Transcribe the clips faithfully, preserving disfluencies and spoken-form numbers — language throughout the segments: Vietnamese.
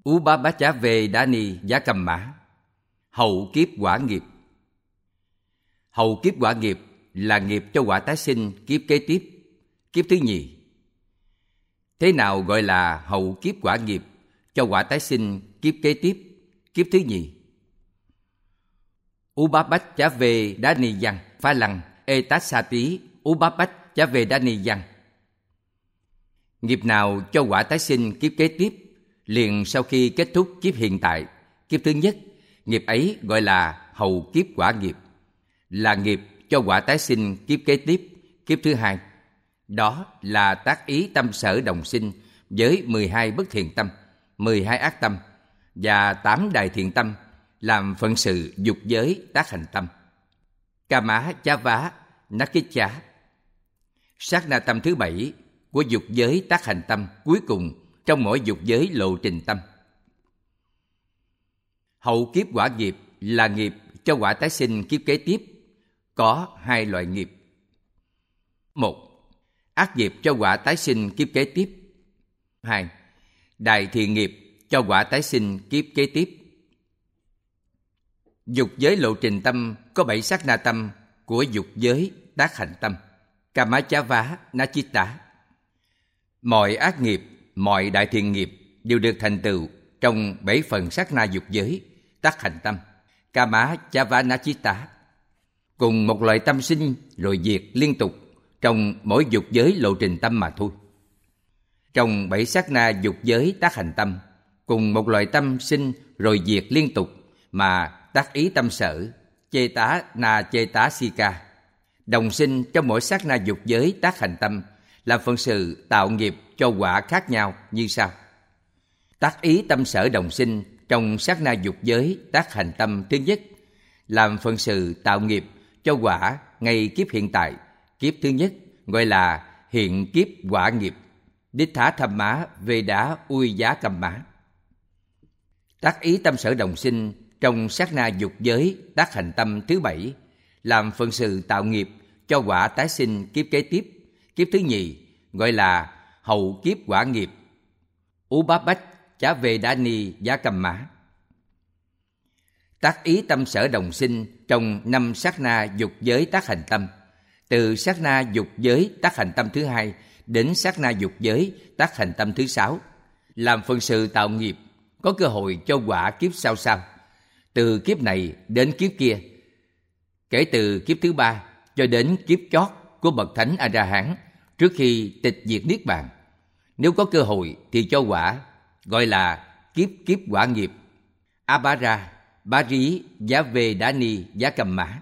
Ubabachave-dani giá cầm mã. Hậu kiếp quả nghiệp. Hậu kiếp quả nghiệp là nghiệp cho quả tái sinh kiếp kế tiếp, kiếp thứ nhì. Thế nào gọi là hậu kiếp quả nghiệp cho quả tái sinh kiếp kế tiếp, kiếp thứ nhì? Ubabachave-dani văn Pha Lăng Etasati Ubabachave-dani văn. Nghiệp nào cho quả tái sinh kiếp kế tiếp liền sau khi kết thúc kiếp hiện tại, kiếp thứ nhất, nghiệp ấy gọi là hậu kiếp quả nghiệp, là nghiệp cho quả tái sinh kiếp kế tiếp, kiếp thứ hai. Đó là tác ý tâm sở đồng sinh với mười hai bất thiện tâm, mười hai ác tâm và tám đại thiện tâm làm phận sự dục giới tác hành tâm. Kama Chava Nakicha. Sát na tâm thứ bảy của dục giới tác hành tâm cuối cùng trong mỗi dục giới lộ trình tâm. Hậu kiếp quả nghiệp là nghiệp cho quả tái sinh kiếp kế tiếp, có hai loại nghiệp. Một, ác nghiệp cho quả tái sinh kiếp kế tiếp. Hai, đại thiện nghiệp cho quả tái sinh kiếp kế tiếp. Dục giới lộ trình tâm có bảy sát na tâm của dục giới tác hành tâm. Kamachava Nachitta. Mọi ác nghiệp, mọi đại thiện nghiệp đều được thành tựu trong bảy phần sát na dục giới tác hành tâm. Kamachava Nachitta. Cùng một loại tâm sinh rồi diệt liên tục trong mỗi dục giới lộ trình tâm mà thôi. Trong bảy sát na dục giới tác hành tâm, cùng một loại tâm sinh rồi diệt liên tục mà tác ý tâm sở, chê tá na chê tá si ca, đồng sinh trong mỗi sát na dục giới tác hành tâm, làm phận sự tạo nghiệp cho quả khác nhau như sau. Tác ý tâm sở đồng sinh trong sát na dục giới tác hành tâm thứ nhất, làm phận sự tạo nghiệp cho quả ngay kiếp hiện tại, kiếp thứ nhất, gọi là hiện kiếp quả nghiệp. Đích thá tham má về đá uy giá cầm má. Tác ý tâm sở đồng sinh trong sát na dục giới tác hành tâm thứ bảy, làm phận sự tạo nghiệp cho quả tái sinh kiếp kế tiếp, kiếp thứ nhì, gọi là hậu kiếp quả nghiệp. Ubabachave-dani giá cầm mã. Tác ý tâm sở đồng sinh trong năm sát na dục giới tác hành tâm, từ sát na dục giới tác hành tâm thứ hai đến sát na dục giới tác hành tâm thứ sáu, làm phận sự tạo nghiệp, có cơ hội cho quả kiếp sau sau, từ kiếp này đến kiếp kia, kể từ kiếp thứ ba cho đến kiếp chót của bậc thánh A La Hán trước khi tịch diệt niết bàn. Nếu có cơ hội thì cho quả, gọi là kiếp kiếp quả nghiệp. Abara Bari giá về Dani giá cầm mã.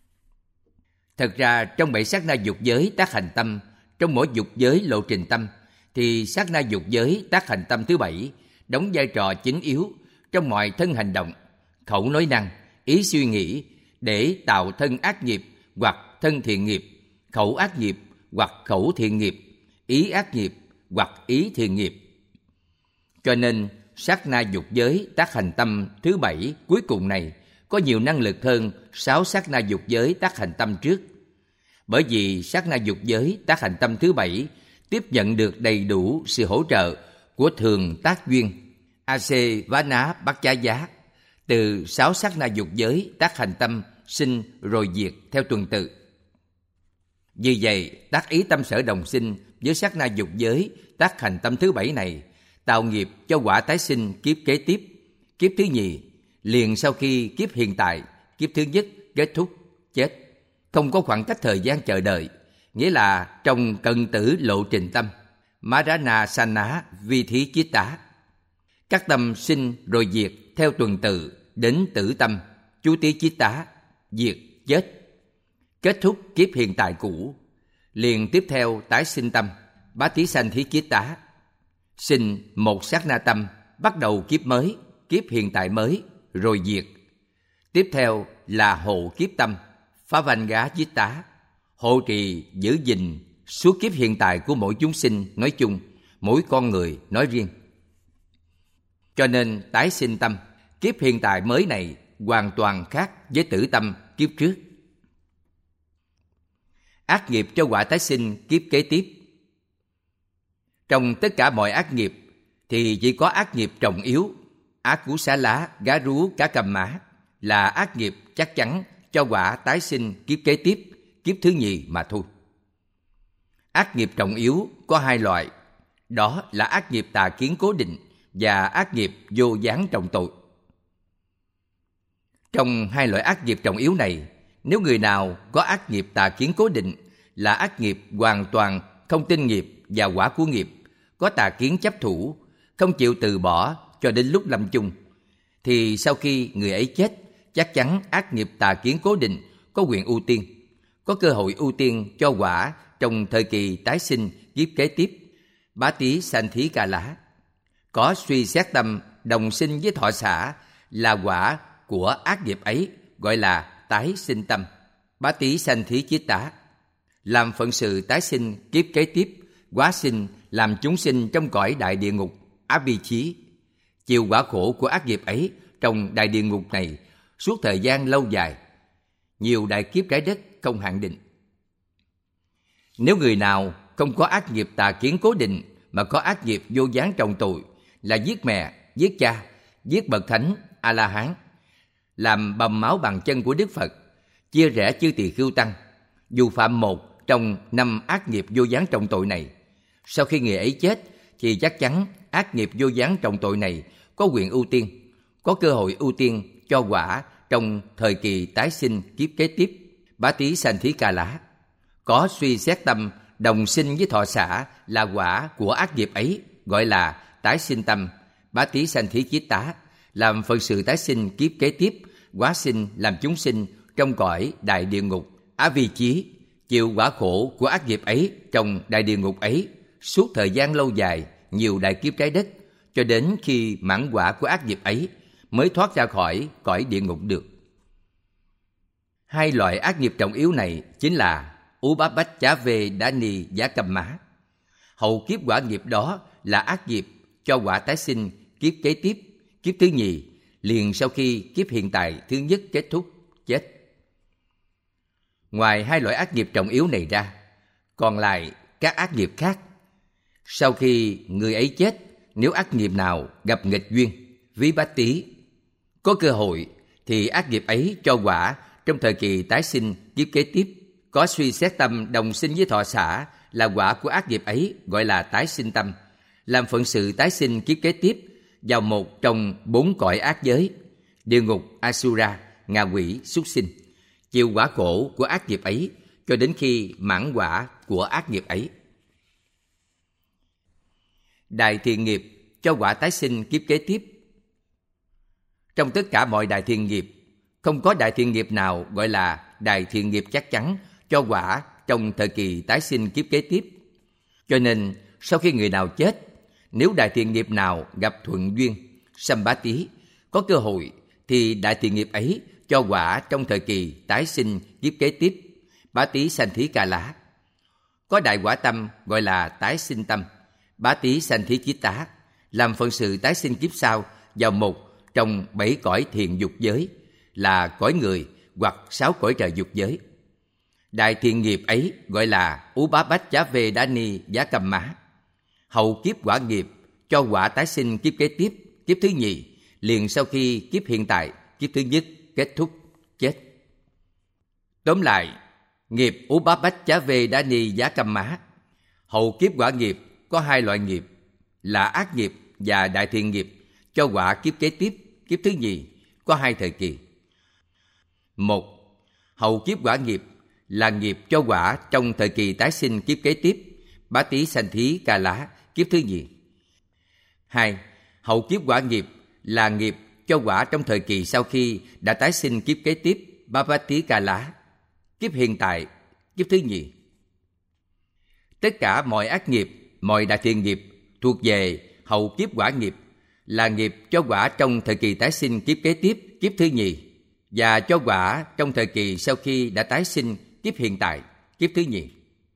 Thật ra trong bảy sát na dục giới tác hành tâm, trong mỗi dục giới lộ trình tâm, thì sát na dục giới tác hành tâm thứ bảy đóng vai trò chính yếu trong mọi thân hành động, khẩu nói năng, ý suy nghĩ để tạo thân ác nghiệp hoặc thân thiện nghiệp, khẩu ác nghiệp hoặc khẩu thiện nghiệp, ý ác nghiệp hoặc ý thiện nghiệp. Cho nên sát na dục giới tác hành tâm thứ bảy cuối cùng này có nhiều năng lực hơn sáu sát na dục giới tác hành tâm trước. Bởi vì sát na dục giới tác hành tâm thứ bảy tiếp nhận được đầy đủ sự hỗ trợ của thường tác duyên Ase Vana Bát Chá Giá, từ sáu sát na dục giới tác hành tâm sinh rồi diệt theo tuần tự. Vì vậy, tác ý tâm sở đồng sinh với sát na dục giới tác hành tâm thứ bảy này tạo nghiệp cho quả tái sinh kiếp kế tiếp, kiếp thứ nhì, liền sau khi kiếp hiện tại, kiếp thứ nhất kết thúc, chết, không có khoảng cách thời gian chờ đợi, nghĩa là trong cận tử lộ trình tâm, Marana Sana Vi Thí Chitta. Các tâm sinh rồi diệt theo tuần tự đến tử tâm, chú tí Chitta, diệt, chết. Kết thúc kiếp hiện tại cũ, liền tiếp theo tái sinh tâm, Bá Thí Sanh Thí Chitta, sinh một sát na tâm, bắt đầu kiếp mới, kiếp hiện tại mới, rồi diệt. Tiếp theo là hộ kiếp tâm, Phá Vanh Gá Chitta, hộ trì giữ gìn suốt kiếp hiện tại của mỗi chúng sinh nói chung, mỗi con người nói riêng. Cho nên tái sinh tâm, kiếp hiện tại mới này hoàn toàn khác với tử tâm kiếp trước. Ác nghiệp cho quả tái sinh kiếp kế tiếp. Trong tất cả mọi ác nghiệp thì chỉ có ác nghiệp trọng yếu Á Cú Xá Lá, Gá Rú, Cá Cầm Má là ác nghiệp chắc chắn cho quả tái sinh kiếp kế tiếp, kiếp thứ nhì mà thôi. Ác nghiệp trọng yếu có hai loại, đó là ác nghiệp tà kiến cố định và ác nghiệp vô gián trọng tội. Trong hai loại ác nghiệp trọng yếu này, nếu người nào có ác nghiệp tà kiến cố định là ác nghiệp hoàn toàn không tin nghiệp và quả của nghiệp, có tà kiến chấp thủ, không chịu từ bỏ cho đến lúc lâm chung, thì sau khi người ấy chết, chắc chắn ác nghiệp tà kiến cố định có quyền ưu tiên, có cơ hội ưu tiên cho quả trong thời kỳ tái sinh kiếp kế tiếp, bá tí sanh thí ca lá. Có suy xét tâm đồng sinh với thọ xả là quả của ác nghiệp ấy, gọi là tái sinh tâm, bá tí sanh thí chiết tá, làm phận sự tái sinh kiếp kế tiếp, hóa sinh làm chúng sinh trong cõi đại địa ngục áp bi chí, chịu quả khổ của ác nghiệp ấy trong đại địa ngục này suốt thời gian lâu dài, nhiều đại kiếp trái đất không hạn định. Nếu người nào không có ác nghiệp tà kiến cố định mà có ác nghiệp vô gián trọng tội là giết mẹ, giết cha, giết bậc thánh A La Hán, làm bầm máu bàn chân của Đức Phật, chia rẽ chư tỳ khưu tăng, dù phạm một trong năm ác nghiệp vô gián trọng tội này, sau khi người ấy chết thì chắc chắn ác nghiệp vô gián trọng tội này có quyền ưu tiên, có cơ hội ưu tiên cho quả trong thời kỳ tái sinh kiếp kế tiếp, bá tí sanh thí ca lá. Có suy xét tâm đồng sinh với thọ xả là quả của ác nghiệp ấy, gọi là tái sinh tâm, bá tí sanh thí chiết tá, làm phận sự tái sinh kiếp kế tiếp, hóa sinh làm chúng sinh trong cõi đại địa ngục á vi chí, chịu quả khổ của ác nghiệp ấy trong đại địa ngục ấy suốt thời gian lâu dài, nhiều đại kiếp trái đất, cho đến khi mãn quả của ác nghiệp ấy mới thoát ra khỏi cõi địa ngục được. Hai loại ác nghiệp trọng yếu này chính là Ú Bá Bách Chá Vê Đá Ni Giá Cầm Má. Hậu kiếp quả nghiệp đó là ác nghiệp cho quả tái sinh kiếp kế tiếp, kiếp thứ nhì, liền sau khi kiếp hiện tại thứ nhất kết thúc, chết. Ngoài hai loại ác nghiệp trọng yếu này ra, còn lại các ác nghiệp khác. Sau khi người ấy chết, nếu ác nghiệp nào gặp nghịch duyên, ví bá tí, có cơ hội thì ác nghiệp ấy cho quả trong thời kỳ tái sinh kiếp kế tiếp, có suy xét tâm đồng sinh với thọ xả là quả của ác nghiệp ấy, gọi là tái sinh tâm, làm phận sự tái sinh kiếp kế tiếp vào một trong bốn cõi ác giới, địa ngục, Asura, ngạ quỷ, súc sinh, chịu quả khổ của ác nghiệp ấy cho đến khi mãn quả của ác nghiệp ấy. Đại thiện nghiệp cho quả tái sinh kiếp kế tiếp. Trong tất cả mọi đại thiện nghiệp, không có đại thiện nghiệp nào gọi là đại thiện nghiệp chắc chắn cho quả trong thời kỳ tái sinh kiếp kế tiếp. Cho nên, sau khi người nào chết, nếu đại thiện nghiệp nào gặp thuận duyên, sanh bá tí, có cơ hội thì đại thiện nghiệp ấy cho quả trong thời kỳ tái sinh kiếp kế tiếp, bá tí sanh thí ca lá. Có đại quả tâm gọi là tái sinh tâm, bá tí sanh thí chiết tá, làm phận sự tái sinh kiếp sau vào một trong bảy cõi thiện dục giới, là cõi người hoặc sáu cõi trời dục giới. Đại thiện nghiệp ấy gọi là Ú Bá Bách Chá Vê Đá Ni Giá Cầm Má. Hậu kiếp quả nghiệp cho quả tái sinh kiếp kế tiếp, kiếp thứ nhì, liền sau khi kiếp hiện tại, kiếp thứ nhất kết thúc, chết. Tóm lại, nghiệp Ú Bá Bách Chá Vê Đá Ni Giá Cầm Má, hậu kiếp quả nghiệp có hai loại nghiệp là ác nghiệp và đại thiện nghiệp cho quả kiếp kế tiếp, kiếp thứ nhì, có hai thời kỳ. Một, hậu kiếp quả nghiệp là nghiệp cho quả trong thời kỳ tái sinh kiếp kế tiếp, bá tí sanh thí ca lá, kiếp thứ nhì. Hai, hậu kiếp quả nghiệp là nghiệp cho quả trong thời kỳ sau khi đã tái sinh kiếp kế tiếp, bá bá tí ca lá, kiếp hiện tại, kiếp thứ nhì. Tất cả mọi ác nghiệp, mọi đại thiện nghiệp thuộc về hậu kiếp quả nghiệp là nghiệp cho quả trong thời kỳ tái sinh kiếp kế tiếp, kiếp thứ nhì, và cho quả trong thời kỳ sau khi đã tái sinh kiếp hiện tại, kiếp thứ nhì.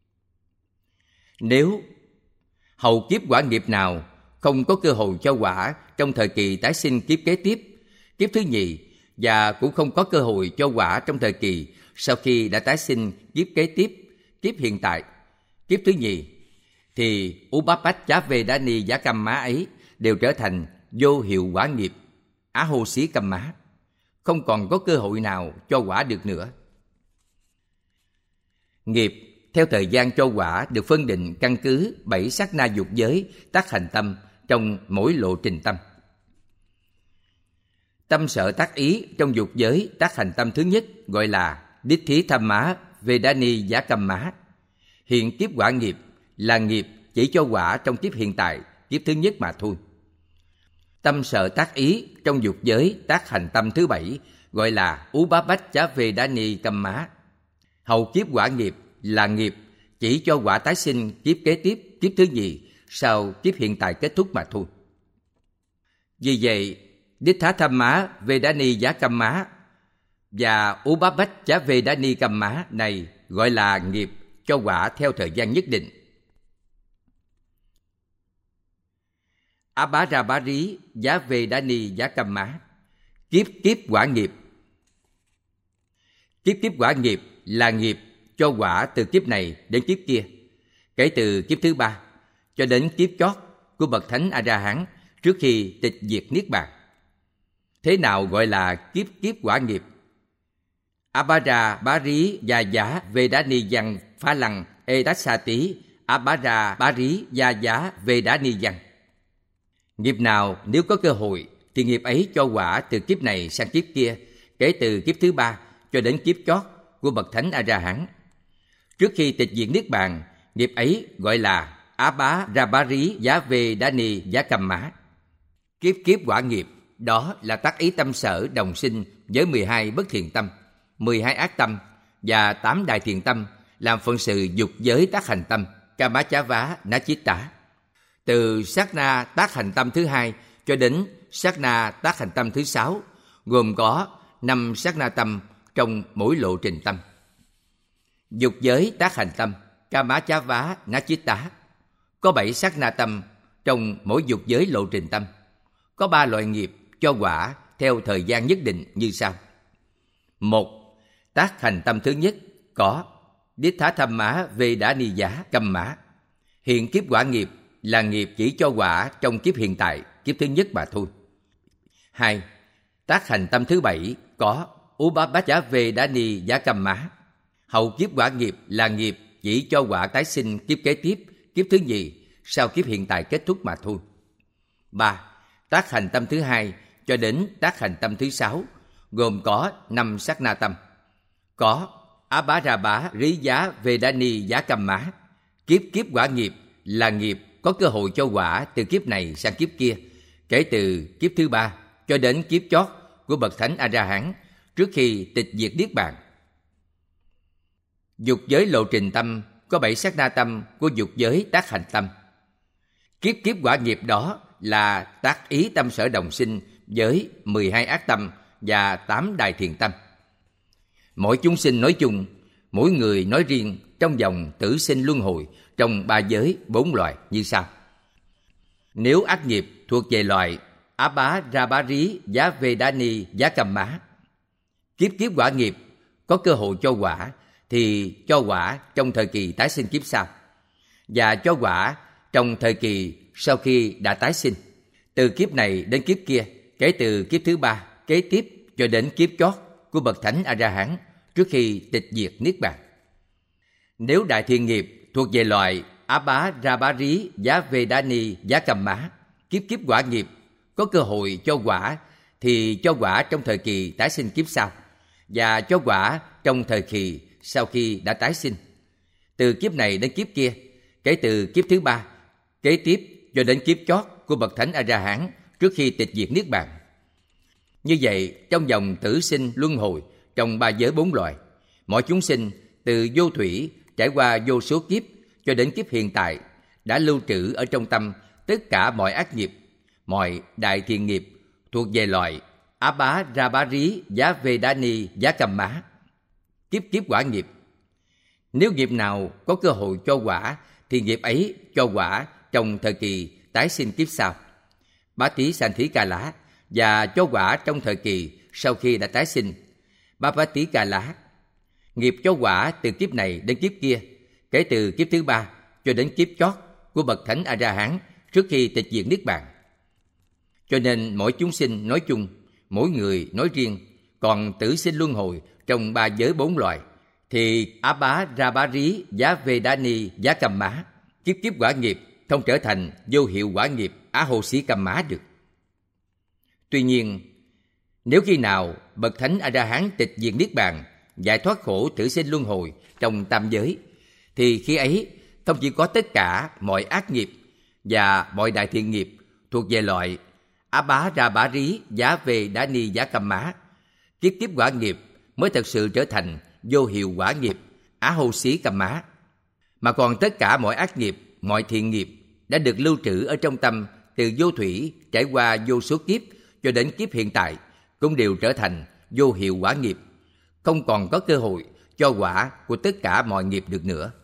Nếu hậu kiếp quả nghiệp nào không có cơ hội cho quả trong thời kỳ tái sinh kiếp kế tiếp, kiếp thứ nhì, và cũng không có cơ hội cho quả trong thời kỳ sau khi đã tái sinh kiếp kế tiếp, kiếp hiện tại, kiếp thứ nhì, thì Ú Bá Bách Chá Vê Đá Ni Giá Cầm Má ấy đều trở thành vô hiệu quả nghiệp, Á Hô Xí Căm Má, không còn có cơ hội nào cho quả được nữa. Nghiệp theo thời gian cho quả được phân định căn cứ bảy sát na dục giới tác hành tâm trong mỗi lộ trình tâm. Tâm sở tác ý trong dục giới tác hành tâm thứ nhất gọi là Đích Thí Tham Má Vedani Giá Căm Má. Hiện kiếp quả nghiệp là nghiệp chỉ cho quả trong kiếp hiện tại, kiếp thứ nhất mà thôi. Tâm sở tác ý trong dục giới tác hành tâm thứ bảy gọi là Ú Bá Bách Chá Vedani Căm Má. Hậu kiếp quả nghiệp là nghiệp chỉ cho quả tái sinh kiếp kế tiếp, kiếp thứ nhì sau kiếp hiện tại kết thúc mà thôi. Vì vậy, Đích Thá Tham Má Vedani Giá Căm Má và Ú Bá Bách Chá Vedani Căm Má này gọi là nghiệp cho quả theo thời gian nhất định. Abhárabárí Giá Vedani Giá Căm Má, kiếp kiếp quả nghiệp. Kiếp kiếp quả nghiệp là nghiệp cho quả từ kiếp này đến kiếp kia, kể từ kiếp thứ ba cho đến kiếp chót của bậc thánh A-la-hán trước khi tịch diệt niết bàn. Thế nào gọi là kiếp kiếp quả nghiệp? Abhárabárí Gia Giá Vedani Văn Phá Lăng Edassati Abhárabárí Gia Giá Vedani Văn. Nghiệp nào nếu có cơ hội thì nghiệp ấy cho quả từ kiếp này sang kiếp kia, kể từ kiếp thứ ba cho đến kiếp chót của bậc thánh A-la-hán. Trước khi tịch diệt niết bàn, nghiệp ấy gọi là Abhárabárí Giá Vedani Giá Căm Má. Kiếp kiếp quả nghiệp đó là tác ý tâm sở đồng sinh với mười hai bất thiện tâm, mười hai ác tâm và tám đại thiện tâm làm phận sự dục giới tác hành tâm Kama Chá Vá Ná Chít Tả. Từ sát na tác hành tâm thứ hai cho đến sát na tác hành tâm thứ sáu, gồm có năm sát na tâm trong mỗi lộ trình tâm. Dục giới tác hành tâm Kama Chá Vá Ná Chít Tả có bảy sát na tâm trong mỗi dục giới lộ trình tâm. Có ba loại nghiệp cho quả theo thời gian nhất định như sau. Một, tác hành tâm thứ nhất có Đích Thá Tham Má Vedani Giá Căm Má. Hiện kiếp quả nghiệp là nghiệp chỉ cho quả trong kiếp hiện tại, kiếp thứ nhất mà thôi. Hai, tác hành tâm thứ bảy có Ú Bá Bách Chá Vedani Giá Căm Má. Hậu kiếp quả nghiệp là nghiệp chỉ cho quả tái sinh kiếp kế tiếp, kiếp thứ nhì sau kiếp hiện tại kết thúc mà thôi. Ba, tác hành tâm thứ hai cho đến tác hành tâm thứ sáu, gồm có năm sát na tâm. Có Abhárabárí Giá Vedani Giá Căm Má. Kiếp kiếp quả nghiệp là nghiệp có cơ hội cho quả từ kiếp này sang kiếp kia, kể từ kiếp thứ ba cho đến kiếp chót của bậc thánh A-la-hán trước khi tịch diệt niết bàn. Dục giới lộ trình tâm có bảy sát na tâm của dục giới tác hành tâm. Kiếp kiếp quả nghiệp đó là tác ý tâm sở đồng sinh với mười hai ác tâm và tám đại thiện tâm. Mỗi chúng sinh nói chung, mỗi người nói riêng trong vòng tử sinh luân hồi trong ba giới bốn loài như sau. Nếu ác nghiệp thuộc về loại Abhárabárí Giá Vedani Giá Căm Má, kiếp kiếp quả nghiệp có cơ hội cho quả thì cho quả trong thời kỳ tái sinh kiếp sau, và cho quả trong thời kỳ sau khi đã tái sinh, từ kiếp này đến kiếp kia, kể từ kiếp thứ ba kế tiếp cho đến kiếp chót của bậc thánh A-la-hán trước khi tịch diệt niết bàn. Nếu đại thiện nghiệp thuộc về loại Abhárabárí Giá Vedani Giá Căm Má, kiếp kiếp quả nghiệp có cơ hội cho quả thì cho quả trong thời kỳ tái sinh kiếp sau, và cho quả trong thời kỳ sau khi đã tái sinh, từ kiếp này đến kiếp kia, kể từ kiếp thứ ba kế tiếp cho đến kiếp chót của bậc thánh A-la-hán trước khi tịch diệt niết bàn. Như vậy, trong vòng tử sinh luân hồi trong ba giới bốn loài, mỗi chúng sinh từ vô thủy trải qua vô số kiếp cho đến kiếp hiện tại đã lưu trữ ở trong tâm tất cả mọi ác nghiệp, mọi đại thiện nghiệp thuộc về loại Abhárabárí Giá Vedani Giá Căm Má, kiếp kiếp quả nghiệp. Nếu nghiệp nào có cơ hội cho quả thì nghiệp ấy cho quả trong thời kỳ tái sinh kiếp sau, Bá Tí Sanh Thí Ca Lá, và cho quả trong thời kỳ sau khi đã tái sinh, Bá Bá Tí Ca Lá. Nghiệp cho quả từ kiếp này đến kiếp kia, kể từ kiếp thứ ba cho đến kiếp chót của bậc thánh A-la-hán trước khi tịch diệt niết bàn. Cho nên mỗi chúng sinh nói chung, mỗi người nói riêng, còn tử sinh luân hồi trong ba giới bốn loài, thì Á Bá Ra Bá Rí Giá Vedani Giá Cam Má, kiếp kiếp quả nghiệp không trở thành vô hiệu quả nghiệp Á Hô Xí Cam Má được. Tuy nhiên, nếu khi nào bậc Thánh A-la-hán tịch diệt niết bàn, giải thoát khổ tử sinh luân hồi trong tam giới, thì khi ấy không chỉ có tất cả mọi ác nghiệp và mọi đại thiện nghiệp thuộc về loại Á Bá Ra Bá Rí Giá Vedani Giá Cam Má, kiếp kiếp quả nghiệp mới thật sự trở thành vô hiệu quả nghiệp Á Hô Xí Cam Má, mà còn tất cả mọi ác nghiệp, mọi thiện nghiệp đã được lưu trữ ở trong tâm từ vô thủy trải qua vô số kiếp cho đến kiếp hiện tại cũng đều trở thành vô hiệu quả nghiệp, không còn có cơ hội cho quả của tất cả mọi nghiệp được nữa.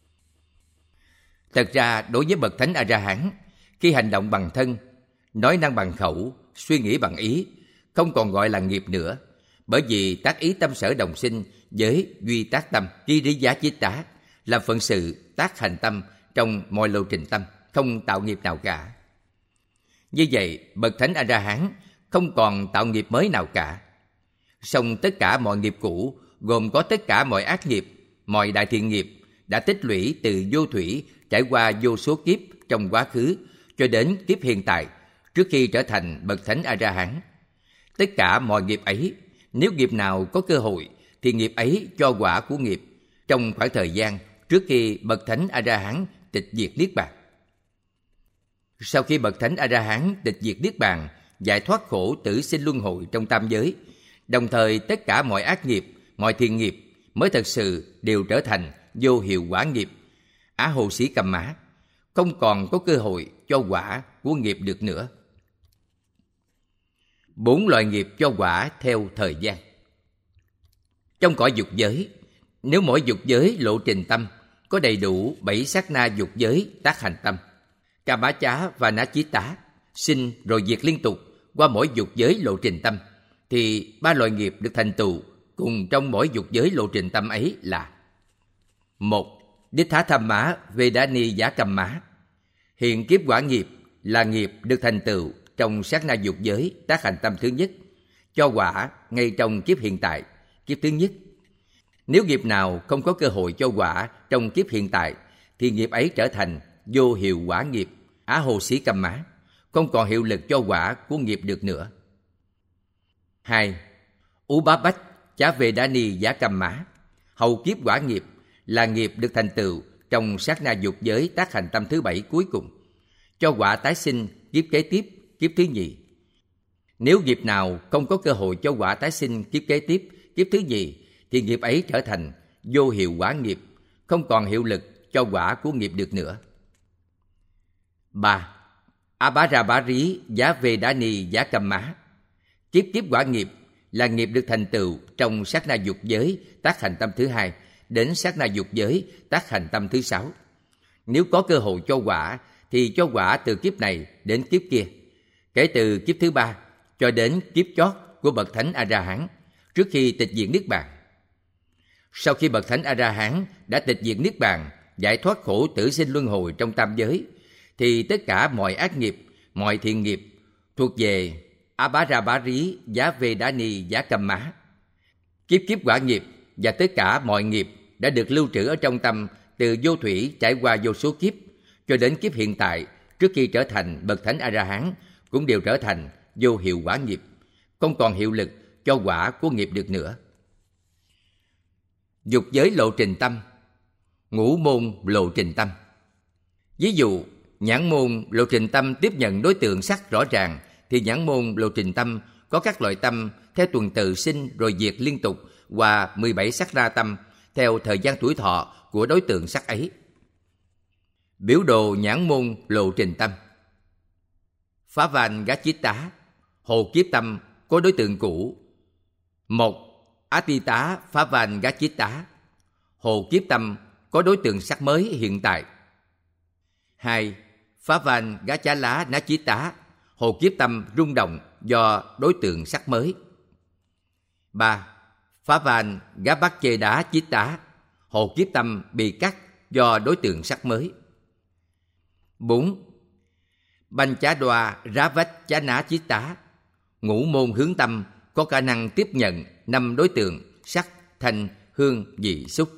Thật ra, đối với bậc Thánh A-la-hán, khi hành động bằng thân, nói năng bằng khẩu, suy nghĩ bằng ý, không còn gọi là nghiệp nữa, bởi vì tác ý tâm sở đồng sinh với duy tác tâm, tri lý giá chiết tá, làm phận sự tác hành tâm trong mọi lộ trình tâm, không tạo nghiệp nào cả. Như vậy, bậc Thánh A-la-hán không còn tạo nghiệp mới nào cả. Song tất cả mọi nghiệp cũ, gồm có tất cả mọi ác nghiệp, mọi đại thiện nghiệp đã tích lũy từ vô thủy trải qua vô số kiếp trong quá khứ cho đến kiếp hiện tại trước khi trở thành bậc Thánh A-la-hán. Tất cả mọi nghiệp ấy, nếu nghiệp nào có cơ hội thì nghiệp ấy cho quả của nghiệp trong khoảng thời gian trước khi bậc Thánh A-la-hán tịch diệt niết bàn. Sau khi bậc Thánh A-la-hán tịch diệt niết bàn, giải thoát khổ tử sinh luân hồi trong tam giới, đồng thời tất cả mọi ác nghiệp, mọi thiện nghiệp mới thật sự đều trở thành vô hiệu quả nghiệp Á Hô Xí Cam Má, không còn có cơ hội cho quả của nghiệp được nữa. Bốn loại nghiệp cho quả theo thời gian. Trong cõi dục giới, nếu mỗi dục giới lộ trình tâm có đầy đủ bảy sát na dục giới tác hành tâm, Ca Bá Chá và Ná Chí Tá, sinh rồi diệt liên tục qua mỗi dục giới lộ trình tâm, thì ba loại nghiệp được thành tựu cùng trong mỗi dục giới lộ trình tâm ấy là: một. Đích Thá Tham Má Vedani Giá Cam Má. Hiện kiếp quả nghiệp là nghiệp được thành tựu trong sát na dục giới tác hành tâm thứ nhất, cho quả ngay trong kiếp hiện tại, kiếp thứ nhất. Nếu nghiệp nào không có cơ hội cho quả trong kiếp hiện tại, thì nghiệp ấy trở thành vô hiệu quả nghiệp Á Hô Xí Cam Má, không còn hiệu lực cho quả của nghiệp được nữa. Hai. Ú Bá Bách Chá Vedani Giá Cam Má. Hậu kiếp quả nghiệp là nghiệp được thành tựu trong sát na dục giới tác hành tâm thứ bảy cuối cùng, cho quả tái sinh kiếp kế tiếp, kiếp thứ nhì. Nếu nghiệp nào không có cơ hội cho quả tái sinh kiếp kế tiếp, kiếp thứ nhì, thì nghiệp ấy trở thành vô hiệu quả nghiệp, không còn hiệu lực cho quả của nghiệp được nữa. Ba. Á Bá Ra Bá Rí Giá Vedani Giá Cam Má. Kiếp kiếp quả nghiệp là nghiệp được thành tựu trong sát na dục giới tác hành tâm thứ hai đến sát na dục giới tác hành tâm thứ sáu. Nếu có cơ hội cho quả, thì cho quả từ kiếp này đến kiếp kia, kể từ kiếp thứ ba cho đến kiếp chót của bậc Thánh A-la-hán trước khi tịch diệt niết bàn. Sau khi bậc Thánh A-la-hán đã tịch diệt niết bàn, giải thoát khổ tử sinh luân hồi trong tam giới, thì tất cả mọi ác nghiệp, mọi thiện nghiệp thuộc về Á Bá Ra Bá Rí Giá Vedani Giá Cam Má. Kiếp kiếp quả nghiệp và tất cả mọi nghiệp đã được lưu trữ ở trong tâm từ vô thủy trải qua vô số kiếp cho đến kiếp hiện tại trước khi trở thành bậc Thánh A-la-hán cũng đều trở thành vô hiệu quả nghiệp, không còn hiệu lực cho quả của nghiệp được nữa. Dục giới lộ trình tâm, ngũ môn lộ trình tâm. Ví dụ, nhãn môn lộ trình tâm tiếp nhận đối tượng sắc rõ ràng, thì nhãn môn lộ trình tâm có các loại tâm theo tuần tự sinh rồi diệt liên tục qua mười bảy sắc na tâm theo thời gian tuổi thọ của đối tượng sắc ấy. Biểu đồ nhãn môn lộ trình tâm. Phá van gá chiết tá, hồ kiếp tâm có đối tượng cũ. Một. Á ti tá phá van gá chiết tá, hồ kiếp tâm có đối tượng sắc mới hiện tại. Hai. Phá van gá chá lá ná chiết tá, hồ kiếp tâm rung động do đối tượng sắc mới. Ba. Phá van gá bắt chê đá chiết tá, hồ kiếp tâm bị cắt do đối tượng sắc mới. Bốn. Banh chá đoa rá vách chá ná chiết tá, Ngũ môn hướng tâm có khả năng tiếp nhận năm đối tượng sắc, thanh, hương, vị, xúc.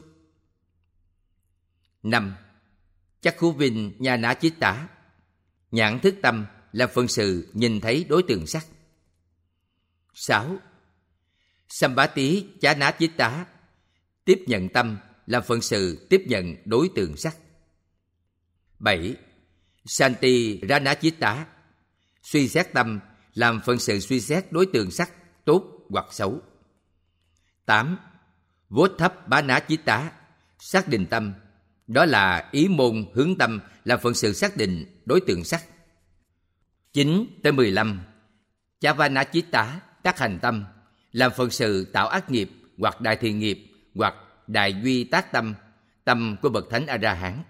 Năm. Chakku vijñāna citta. Nhãn thức tâm là phần sự nhìn thấy đối tượng sắc. Sáu. Sambati chana citta. Tiếp nhận tâm là phần sự tiếp nhận đối tượng sắc. Bảy. Santi rana citta. Suy xét tâm làm phần sự suy xét đối tượng sắc tốt hoặc xấu. Tám. Votthapana citta. Xác định tâm, đó là ý môn hướng tâm là phần sự xác định đối tượng sắc. Chín tới mười lăm. Chavana citta. Tác hành tâm làm phần sự tạo ác nghiệp hoặc đại thiện nghiệp hoặc đại duy tác tâm, tâm của bậc thánh A-la-hán.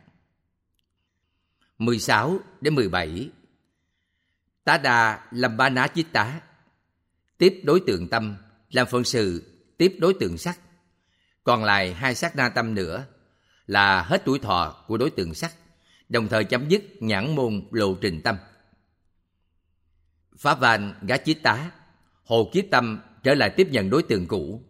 mười sáu đến mười bảy. Tada lambana citta. Tiếp đối tượng tâm làm phần sự tiếp đối tượng sắc. Còn lại hai sát na tâm nữa là hết tuổi thọ của đối tượng sắc, đồng thời chấm dứt nhãn môn lộ trình tâm. Phá van gá citta. Hồ kiếp tâm trở lại tiếp nhận đối tượng cũ.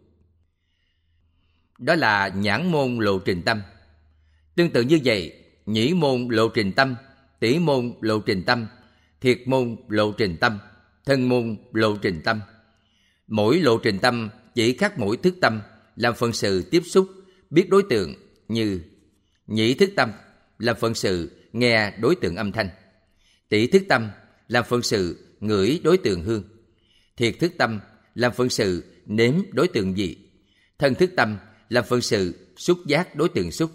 Đó là nhãn môn lộ trình tâm. Tương tự như vậy, nhĩ môn lộ trình tâm, tỷ môn lộ trình tâm, thiệt môn lộ trình tâm, thân môn lộ trình tâm. Mỗi lộ trình tâm chỉ khác mỗi thức tâm làm phần sự tiếp xúc, biết đối tượng, như nhĩ thức tâm làm phần sự nghe đối tượng âm thanh, tỷ thức tâm làm phần sự ngửi đối tượng hương, thiệt thức tâm làm phần sự nếm đối tượng vị, thân thức tâm làm phần sự xúc giác đối tượng xúc.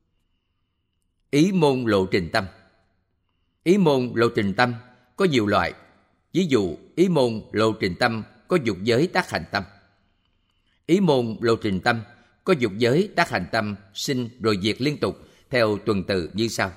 Ý môn lộ trình tâm. Ý môn lộ trình tâm có nhiều loại. Ví dụ, ý môn lộ trình tâm có dục giới tác hành tâm. Ý môn lộ trình tâm có dục giới tác hành tâm sinh rồi diệt liên tục theo tuần tự như sau.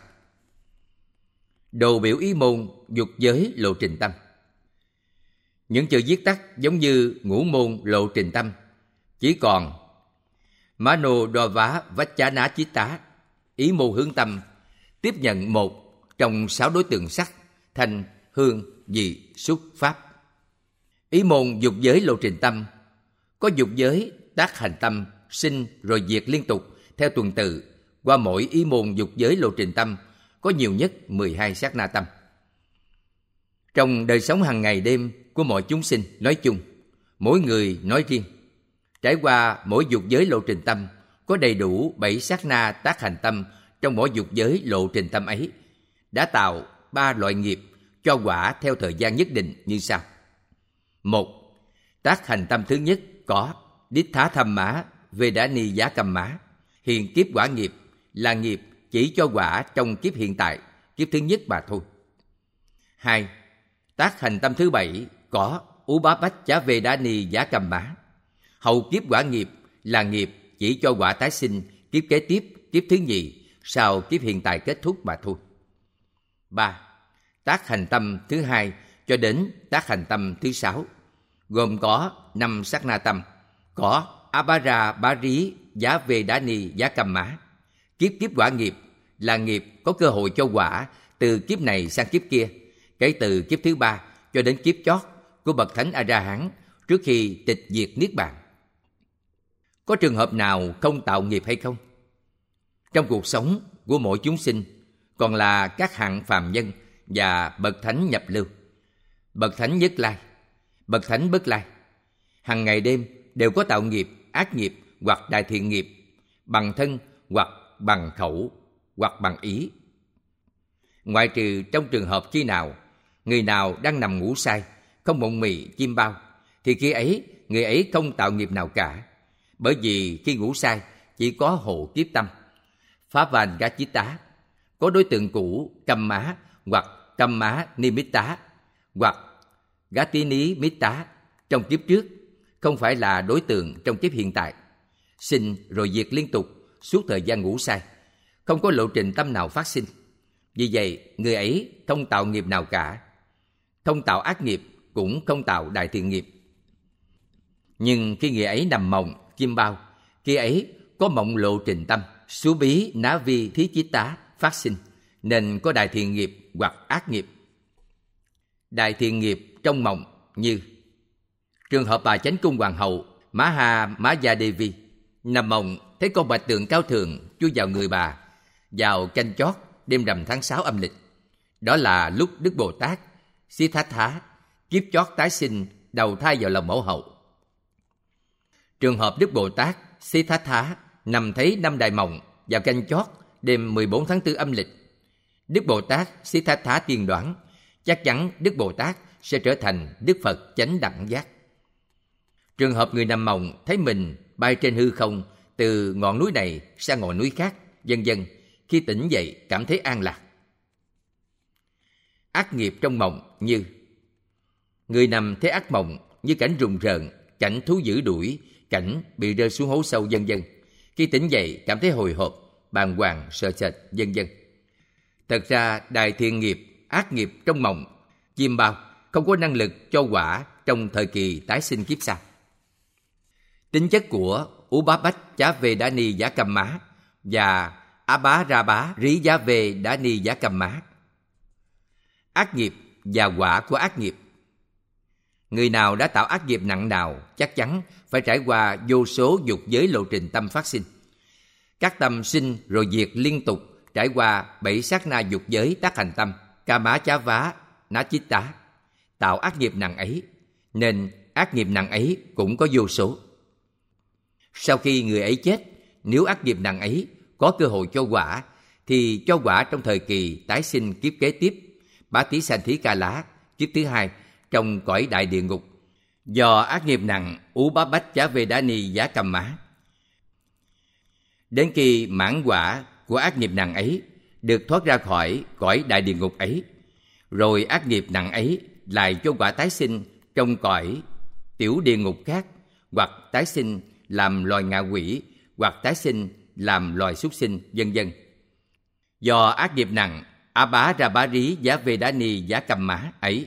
Đồ biểu ý môn dục giới lộ trình tâm. Những chữ viết tắt giống như ngũ môn lộ trình tâm, chỉ còn Mano Dvā Vajjana Citta. Ý môn hướng tâm tiếp nhận một trong sáu đối tượng sắc, thanh, hương, vị, xúc, pháp. Ý môn dục giới lộ trình tâm có dục giới tác hành tâm sinh rồi diệt liên tục theo tuần tự qua mỗi ý môn dục giới lộ trình tâm có nhiều nhất mười hai sát na tâm. Trong đời sống hàng ngày đêm của mọi chúng sinh nói chung, mỗi người nói riêng, trải qua mỗi dục giới lộ trình tâm có đầy đủ bảy sát na tác hành tâm trong mỗi dục giới lộ trình tâm ấy, đã tạo ba loại nghiệp cho quả theo thời gian nhất định như sau. Một. Tác hành tâm thứ nhất có Đitthā Thamma Vedani Giá Cầm Má. Hiện kiếp quả nghiệp là nghiệp chỉ cho quả trong kiếp hiện tại, kiếp thứ nhất mà thôi. Hai. Tác hành tâm thứ bảy có Ubapachcha Vedani Giá Cầm Má. Hậu kiếp quả nghiệp là nghiệp chỉ cho quả tái sinh kiếp kế tiếp, kiếp thứ nhì sau kiếp hiện tại kết thúc mà thôi. Ba. Tác hành tâm thứ hai cho đến tác hành tâm thứ sáu gồm có năm sát na tâm, có Abhara Bari Giá Vedani Giá Cầm Má. Kiếp kiếp quả nghiệp là nghiệp có cơ hội cho quả từ kiếp này sang kiếp kia, kể từ kiếp thứ ba cho đến kiếp chót của bậc thánh A-la-hán trước khi tịch diệt niết bàn. Có trường hợp nào không tạo nghiệp hay không? Trong cuộc sống của mỗi chúng sinh, còn là các hạng phàm nhân và bậc thánh nhập lưu, bậc thánh nhất lai, bậc thánh bất lai, hằng ngày đêm đều có tạo nghiệp, ác nghiệp hoặc đại thiện nghiệp, bằng thân hoặc bằng khẩu hoặc bằng ý. Ngoại trừ trong trường hợp khi nào người nào đang nằm ngủ say, không mộng mị chim bao, thì khi ấy người ấy không tạo nghiệp nào cả, bởi vì khi ngủ say chỉ có hộ kiếp tâm Phá van gá citta, có đối tượng cũ Kamma hoặc Kamma Nimitta hoặc Gatini Mitta trong kiếp trước, không phải là đối tượng trong kiếp hiện tại, sinh rồi diệt liên tục suốt thời gian ngủ say, không có lộ trình tâm nào phát sinh. Vì vậy, người ấy không tạo nghiệp nào cả, không tạo ác nghiệp, cũng không tạo đại thiện nghiệp. Nhưng khi người ấy nằm mộng, chim bao, khi ấy có mộng lộ trình tâm, sú bí ná vi thí chitta phát sinh, nên có đại thiện nghiệp hoặc ác nghiệp. Đại thiện nghiệp trong mộng như Trường hợp bà Chánh Cung Hoàng hậu Maha Maya Devi nằm mộng thấy con bạch tượng cao thượng chui vào người bà vào canh chót đêm rằm tháng sáu âm lịch. Đó là lúc Đức Bồ Tát Siddhartha kiếp chót tái sinh đầu thai vào lòng mẫu hậu. Trường hợp Đức Bồ Tát Siddhartha nằm thấy năm đại mộng vào canh chót đêm mười bốn tháng tư âm lịch. Đức Bồ Tát Siddhartha tiên đoán chắc chắn Đức Bồ Tát sẽ trở thành Đức Phật chánh đẳng giác. Trường hợp người nằm mộng thấy mình bay trên hư không từ ngọn núi này sang ngọn núi khác, vân vân, khi tỉnh dậy cảm thấy an lạc. Ác nghiệp trong mộng như: người nằm thấy ác mộng như cảnh rùng rợn, cảnh thú dữ đuổi, cảnh bị rơi xuống hố sâu, vân vân. Khi tỉnh dậy cảm thấy hồi hộp, bàng hoàng, sợ sệt, vân vân. Thật ra đại thiện nghiệp, ác nghiệp trong mộng chiêm bao không có năng lực cho quả trong thời kỳ tái sinh kiếp sau. Tính chất của Ubabachcha-vedani Giá Cam Má và Abharabha Rí Giá Về Đá Ni Giá Cam Má. Ác nghiệp và quả của ác nghiệp. Người nào đã tạo ác nghiệp nặng nào chắc chắn phải trải qua vô số dục giới lộ trình tâm phát sinh. Các tâm sinh rồi diệt liên tục trải qua bảy sát na dục giới tác hành tâm, Kama Chá Vá, Ná Chít Tá, tạo ác nghiệp nặng ấy, nên ác nghiệp nặng ấy cũng có vô số. Sau khi người ấy chết, nếu ác nghiệp nặng ấy có cơ hội cho quả, thì cho quả trong thời kỳ tái sinh kiếp kế tiếp, Bá Tí Sanh Thí Ca Lá, kiếp thứ hai, trong cõi đại địa ngục, do ác nghiệp nặng Ubabachcha-vedani Giá Cam Má. Đến khi mãn quả của ác nghiệp nặng ấy được thoát ra khỏi cõi đại địa ngục ấy, rồi ác nghiệp nặng ấy lại cho quả tái sinh trong cõi tiểu địa ngục khác, hoặc tái sinh làm loài ngạ quỷ, hoặc tái sinh làm loài súc sinh, vân vân. Do ác nghiệp nặng Abharabharí Giá Vedani Giá Cam Má ấy.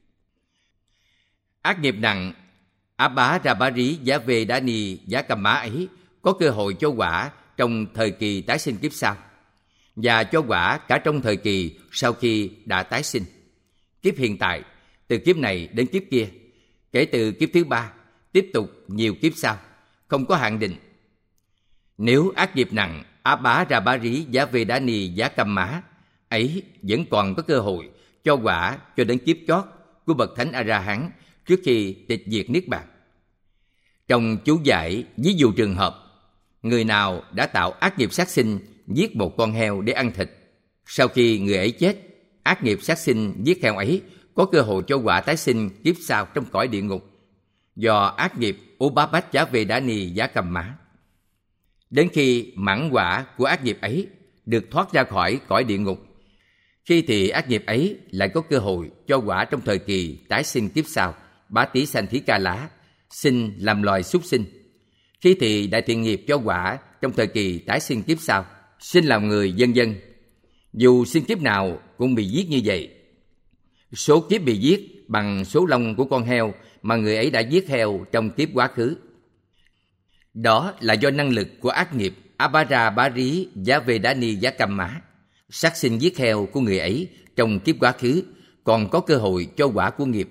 Ác nghiệp nặng Abharabharí Giá Vedani Giá Cam Má ấy có cơ hội cho quả trong thời kỳ tái sinh kiếp sau, và cho quả cả trong thời kỳ sau khi đã tái sinh. Kiếp hiện tại, từ kiếp này đến kiếp kia, kể từ kiếp thứ ba, tiếp tục nhiều kiếp sau, không có hạn định. Nếu ác nghiệp nặng Abharabharí Giá Vedani Giá Cam Má ấy vẫn còn có cơ hội cho quả cho đến kiếp chót của bậc Thánh A-la-hán trước khi tịch diệt niết bàn. Trong chú giải ví dụ trường hợp, người nào đã tạo ác nghiệp sát sinh giết một con heo để ăn thịt, sau khi người ấy chết, ác nghiệp sát sinh giết heo ấy có cơ hội cho quả tái sinh kiếp sau trong cõi địa ngục, do ác nghiệp Ubabachcha-vedani Giá Cam Má. Đến khi mãn quả của ác nghiệp ấy được thoát ra khỏi cõi địa ngục, khi thì ác nghiệp ấy lại có cơ hội cho quả trong thời kỳ tái sinh kiếp sau, Bá Tí Sanh Thí Ca Lá, sinh làm loài súc sinh. Khi thì đại thiện nghiệp cho quả trong thời kỳ tái sinh kiếp sau, sinh làm người, vân vân. Dù sinh kiếp nào cũng bị giết như vậy. Số kiếp bị giết bằng số lông của con heo mà người ấy đã giết heo trong kiếp quá khứ. Đó là do năng lực của ác nghiệp Abharabharí Giá Vedani Giá Cam Má. Sát sinh giết heo của người ấy trong kiếp quá khứ còn có cơ hội cho quả của nghiệp.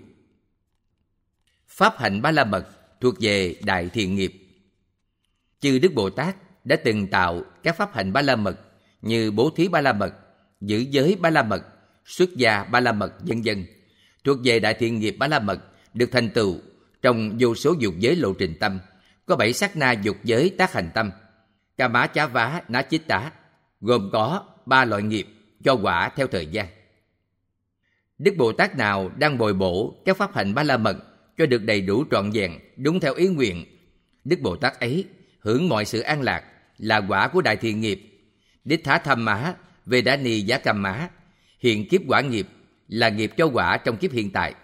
Pháp hạnh Ba La Mật thuộc về đại thiện nghiệp. Chư Đức Bồ Tát đã từng tạo các pháp hạnh Ba La Mật như bố thí Ba La Mật, giữ giới Ba La Mật, xuất gia Ba La Mật, vân vân, thuộc về đại thiện nghiệp Ba La Mật, được thành tựu trong vô số dục giới lộ trình tâm, có bảy sát na dục giới tác hành tâm, Kama Chá Vá Ná Chít Tá, gồm có ba loại nghiệp cho quả theo thời gian. Đức Bồ Tát nào đang bồi bổ các pháp hạnh Ba La Mật cho được đầy đủ trọn vẹn đúng theo ý nguyện, Đức Bồ Tát ấy hưởng mọi sự an lạc là quả của đại thiện nghiệp Đích Thá Tham Má Vedani Giá Cam Má, hiện kiếp quả nghiệp là nghiệp cho quả trong kiếp hiện tại.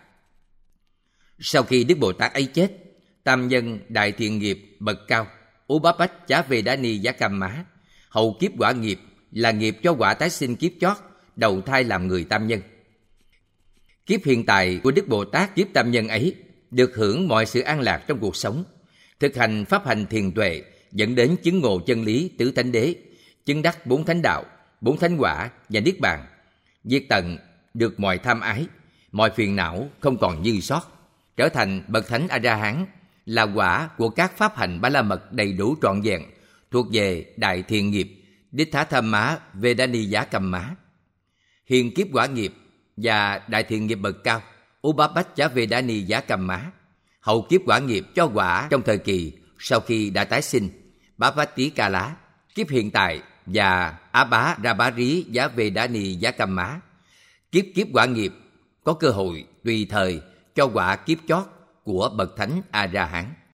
Sau khi Đức Bồ Tát ấy chết, tam nhân đại thiện nghiệp bậc cao Ubabachcha-vedani Giá Cam Má, hậu kiếp quả nghiệp là nghiệp cho quả tái sinh kiếp chót, đầu thai làm người tam nhân. Kiếp hiện tại của Đức Bồ Tát kiếp tam nhân ấy được hưởng mọi sự an lạc trong cuộc sống, thực hành pháp hành thiền tuệ dẫn đến chứng ngộ chân lý tứ thánh đế, chứng đắc bốn thánh đạo, bốn thánh quả và niết bàn, diệt tận được mọi tham ái, mọi phiền não không còn dư sót, trở thành bậc thánh A-la-hán là quả của các pháp hành Ba La Mật đầy đủ trọn vẹn, thuộc về đại thiện nghiệp Đích-thá Tham Má Vedani Giá Cầm Má. Hiện kiếp quả nghiệp và đại thiện nghiệp bậc cao Ubabachcha Vedani Giá Cầm Má. Hậu kiếp quả nghiệp cho quả trong thời kỳ sau khi đã tái sinh Bhavati Kala. Kiếp hiện tại và Á Bá Ra Bá Rí Giá Vedani Giá Cầm Má. Kiếp kiếp quả nghiệp có cơ hội tùy thời cho quả kiếp chót của bậc thánh A-la-hán.